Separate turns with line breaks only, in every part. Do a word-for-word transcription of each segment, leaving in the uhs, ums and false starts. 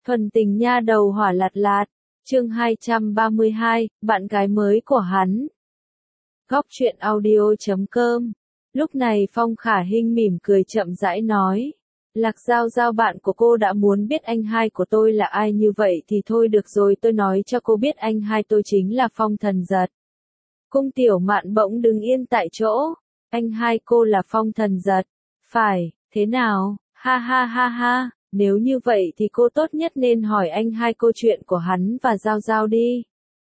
Thuần tình nha đầu hỏa lạt lạt, chương hai trăm ba mươi hai, bạn gái mới của hắn. Góc truyện audio.com. Lúc này Phong Khả Hinh mỉm cười chậm rãi nói. Lạc Giao Giao bạn của cô đã muốn biết anh hai của tôi là ai như vậy thì thôi được rồi, tôi nói cho cô biết anh hai tôi chính là Phong Thần Giật. Cung Tiểu Mạn bỗng đứng yên tại chỗ. Anh hai cô là Phong Thần Giật. Phải, thế nào, ha ha ha ha. Nếu như vậy thì cô tốt nhất nên hỏi anh hai cô chuyện của hắn và Giao Giao đi.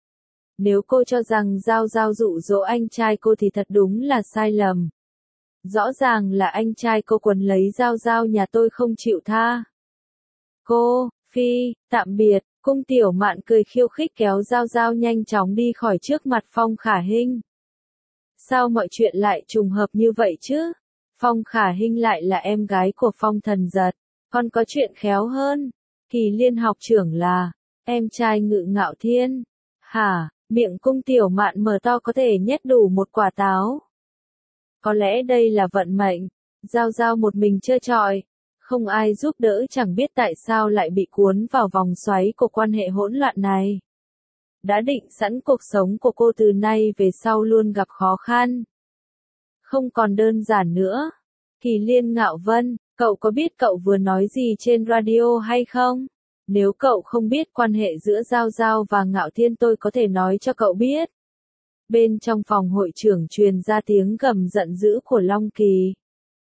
Nếu cô cho rằng Giao Giao dụ dỗ anh trai cô thì thật đúng là sai lầm. Rõ ràng là anh trai cô quấn lấy Giao Giao nhà tôi không chịu tha. Cô, Phi, tạm biệt, Cung Tiểu Mạn cười khiêu khích kéo Giao Giao nhanh chóng đi khỏi trước mặt Phong Khả Hinh. Sao mọi chuyện lại trùng hợp như vậy chứ? Phong Khả Hinh lại là em gái của Phong Thần Giật. Còn có chuyện khéo hơn, Kỳ Liên học trưởng là em trai Ngự Ngạo Thiên. Hả, miệng Cung Tiểu Mạn mở to có thể nhét đủ một quả táo. Có lẽ đây là vận mệnh, Giao Giao một mình trơ trọi, không ai giúp đỡ, chẳng biết tại sao lại bị cuốn vào vòng xoáy của quan hệ hỗn loạn này. Đã định sẵn cuộc sống của cô từ nay về sau luôn gặp khó khăn. Không còn đơn giản nữa. Kỳ Liên Ngạo Vân, cậu có biết cậu vừa nói gì trên radio hay không? Nếu cậu không biết quan hệ giữa Giao Giao và Ngạo Thiên tôi có thể nói cho cậu biết. Bên trong phòng hội trưởng truyền ra tiếng gầm giận dữ của Long Kỳ.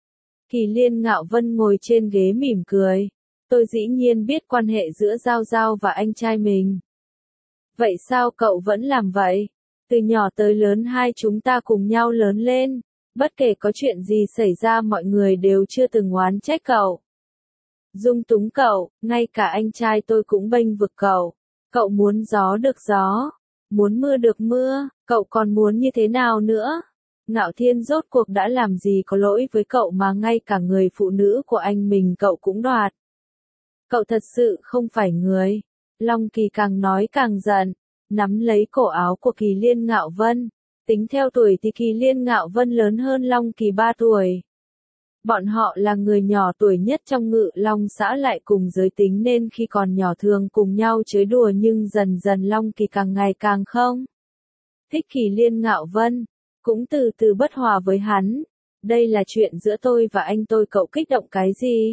Kỳ Liên Ngạo Vân ngồi trên ghế mỉm cười. Tôi dĩ nhiên biết quan hệ giữa Giao Giao và anh trai mình. Vậy sao cậu vẫn làm vậy? Từ nhỏ tới lớn hai chúng ta cùng nhau lớn lên. Bất kể có chuyện gì xảy ra mọi người đều chưa từng oán trách cậu. Dung túng cậu, ngay cả anh trai tôi cũng bênh vực cậu. Cậu muốn gió được gió, muốn mưa được mưa, cậu còn muốn như thế nào nữa? Ngạo Thiên rốt cuộc đã làm gì có lỗi với cậu mà ngay cả người phụ nữ của anh mình cậu cũng đoạt. Cậu thật sự không phải người. Long Kỳ càng nói càng giận, nắm lấy cổ áo của Kỳ Liên Ngạo Vân. Tính theo tuổi thì Kỳ Liên Ngạo Vân lớn hơn Long Kỳ ba tuổi. Bọn họ là người nhỏ tuổi nhất trong Ngự Long xã, lại cùng giới tính nên khi còn nhỏ thường cùng nhau chơi đùa, nhưng dần dần Long Kỳ càng ngày càng không thích Kỳ Liên Ngạo Vân, cũng từ từ bất hòa với hắn. Đây là chuyện giữa tôi và anh tôi, cậu kích động cái gì?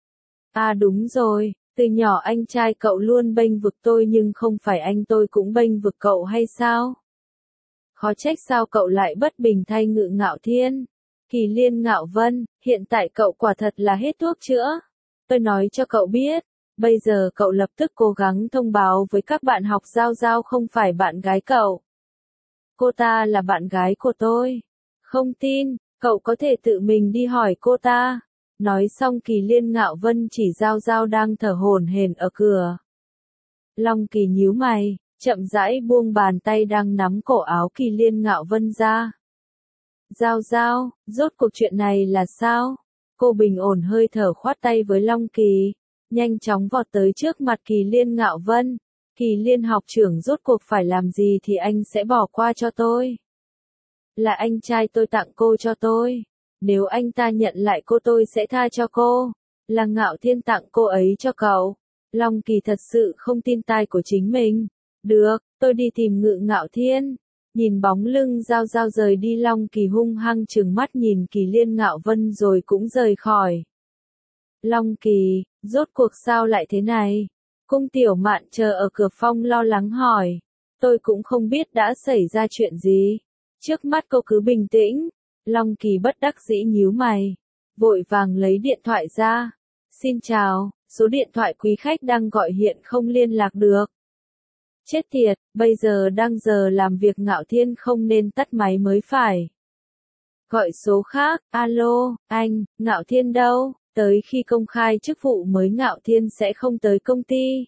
À đúng rồi, từ nhỏ anh trai cậu luôn bênh vực tôi, nhưng không phải anh tôi cũng bênh vực cậu hay sao? Khó trách sao cậu lại bất bình thay Ngự Ngạo Thiên. Kỳ Liên Ngạo Vân, hiện tại cậu quả thật là hết thuốc chữa. Tôi nói cho cậu biết, bây giờ cậu lập tức cố gắng thông báo với các bạn học Giao Giao không phải bạn gái cậu. Cô ta là bạn gái của tôi. Không tin, cậu có thể tự mình đi hỏi cô ta. Nói xong Kỳ Liên Ngạo Vân chỉ Giao Giao đang thở hổn hển ở cửa. Long Kỳ nhíu mày, chậm rãi buông bàn tay đang nắm cổ áo Kỳ Liên Ngạo Vân ra. Giao Giao, rốt cuộc chuyện này là sao? Cô bình ổn hơi thở khoát tay với Long Kỳ, nhanh chóng vọt tới trước mặt Kỳ Liên Ngạo Vân. Kỳ Liên học trưởng, rốt cuộc phải làm gì thì anh sẽ bỏ qua cho tôi? Là anh trai tôi tặng cô cho tôi. Nếu anh ta nhận lại cô tôi sẽ tha cho cô. Là Ngạo Thiên tặng cô ấy cho cậu. Long Kỳ thật sự không tin tai của chính mình. Được, tôi đi tìm Ngự Ngạo Thiên. Nhìn bóng lưng Giao Giao rời đi, Long Kỳ hung hăng trừng mắt nhìn Kỳ Liên Ngạo Vân rồi cũng rời khỏi. Long Kỳ, rốt cuộc sao lại thế này? Cung Tiểu Mạn chờ ở cửa phòng lo lắng hỏi. Tôi cũng không biết đã xảy ra chuyện gì. Trước mắt cô cứ bình tĩnh. Long Kỳ bất đắc dĩ nhíu mày, vội vàng lấy điện thoại ra. Xin chào, số điện thoại quý khách đang gọi hiện không liên lạc được. Chết tiệt, bây giờ đang giờ làm việc, Ngạo Thiên không nên tắt máy mới phải. Gọi số khác. Alo, anh, Ngạo Thiên đâu? Tới khi công khai chức vụ mới Ngạo Thiên sẽ không tới công ty.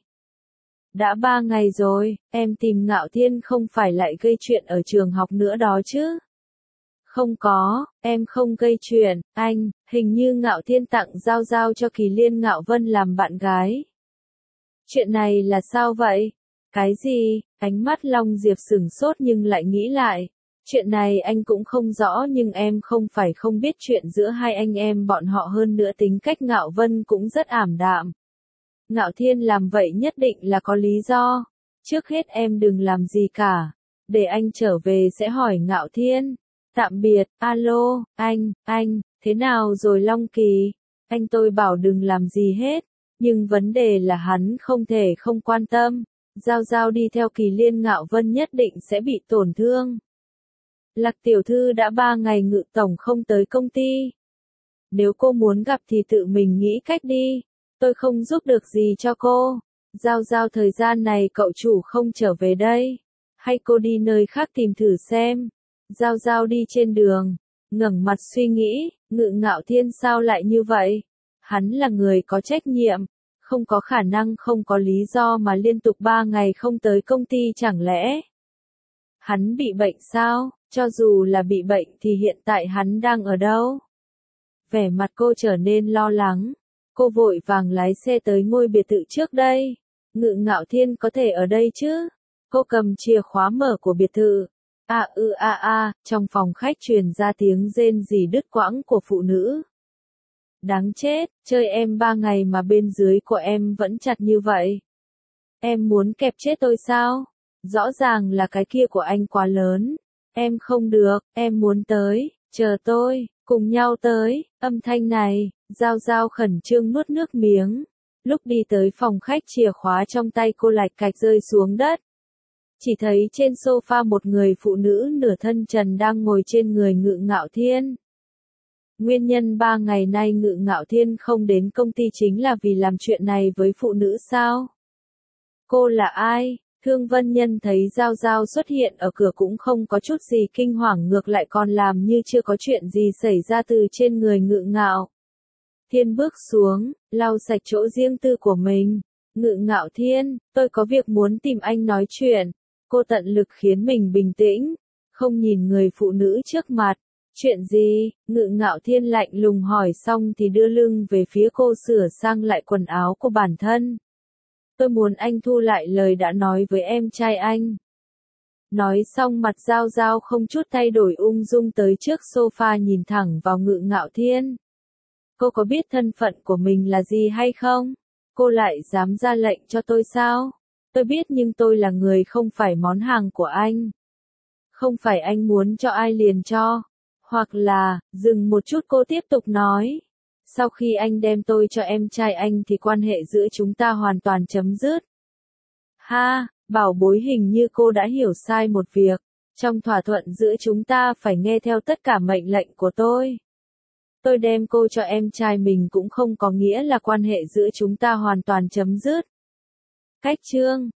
Đã ba ngày rồi, em tìm Ngạo Thiên không phải lại gây chuyện ở trường học nữa đó chứ? Không có, em không gây chuyện, anh, hình như Ngạo Thiên tặng Giao Giao cho Kỳ Liên Ngạo Vân làm bạn gái. Chuyện này là sao vậy? Cái gì? Ánh mắt Long Diệp sửng sốt nhưng lại nghĩ lại. Chuyện này anh cũng không rõ, nhưng em không phải không biết chuyện giữa hai anh em bọn họ, hơn nữa tính cách Ngạo Vân cũng rất ảm đạm. Ngạo Thiên làm vậy nhất định là có lý do. Trước hết em đừng làm gì cả. Để anh trở về sẽ hỏi Ngạo Thiên. Tạm biệt, alo, anh, anh, thế nào rồi Long Kỳ? Anh tôi bảo đừng làm gì hết. Nhưng vấn đề là hắn không thể không quan tâm. Giao Giao đi theo Kỳ Liên Ngạo Vân nhất định sẽ bị tổn thương. Lạc tiểu thư đã ba ngày Ngự tổng không tới công ty. Nếu cô muốn gặp thì tự mình nghĩ cách đi. Tôi không giúp được gì cho cô. Giao Giao thời gian này cậu chủ không trở về đây. Hay cô đi nơi khác tìm thử xem. Giao Giao đi trên đường. Ngẩng mặt suy nghĩ, Ngự Ngạo Thiên sao lại như vậy? Hắn là người có trách nhiệm. Không có khả năng không có lý do mà liên tục ba ngày không tới công ty chẳng lẽ. Hắn bị bệnh sao? Cho dù là bị bệnh thì hiện tại hắn đang ở đâu? Vẻ mặt cô trở nên lo lắng. Cô vội vàng lái xe tới ngôi biệt thự trước đây. Ngự Ngạo Thiên có thể ở đây chứ? Cô cầm chìa khóa mở của biệt thự. A ư a a, trong phòng khách truyền ra tiếng rên rỉ đứt quãng của phụ nữ. Đáng chết, chơi em ba ngày mà bên dưới của em vẫn chặt như vậy. Em muốn kẹp chết tôi sao? Rõ ràng là cái kia của anh quá lớn. Em không được, em muốn tới, chờ tôi, cùng nhau tới. Âm thanh này, Giao Giao khẩn trương nuốt nước miếng. Lúc đi tới phòng khách chìa khóa trong tay cô lạch cạch rơi xuống đất. Chỉ thấy trên sofa một người phụ nữ nửa thân trần đang ngồi trên người Ngự Ngạo Thiên. Nguyên nhân ba ngày nay Ngự Ngạo Thiên không đến công ty chính là vì làm chuyện này với phụ nữ sao? Cô là ai? Thương Vân Nhân thấy Giao Giao xuất hiện ở cửa cũng không có chút gì kinh hoàng, ngược lại còn làm như chưa có chuyện gì xảy ra từ trên người Ngự Ngạo Thiên bước xuống, lau sạch chỗ riêng tư của mình. Ngự Ngạo Thiên, tôi có việc muốn tìm anh nói chuyện. Cô tận lực khiến mình bình tĩnh, không nhìn người phụ nữ trước mặt. Chuyện gì? Ngự Ngạo Thiên lạnh lùng hỏi xong thì đưa lưng về phía cô sửa sang lại quần áo của bản thân. Tôi muốn anh thu lại lời đã nói với em trai anh. Nói xong mặt Giao Giao không chút thay đổi ung dung tới trước sofa nhìn thẳng vào Ngự Ngạo Thiên. Cô có biết thân phận của mình là gì hay không? Cô lại dám ra lệnh cho tôi sao? Tôi biết nhưng tôi là người không phải món hàng của anh. Không phải anh muốn cho ai liền cho. Hoặc là, dừng một chút cô tiếp tục nói. Sau khi anh đem tôi cho em trai anh thì quan hệ giữa chúng ta hoàn toàn chấm dứt. Ha, bảo bối hình như cô đã hiểu sai một việc. Trong thỏa thuận giữa chúng ta phải nghe theo tất cả mệnh lệnh của tôi. Tôi đem cô cho em trai mình cũng không có nghĩa là quan hệ giữa chúng ta hoàn toàn chấm dứt. Cách chương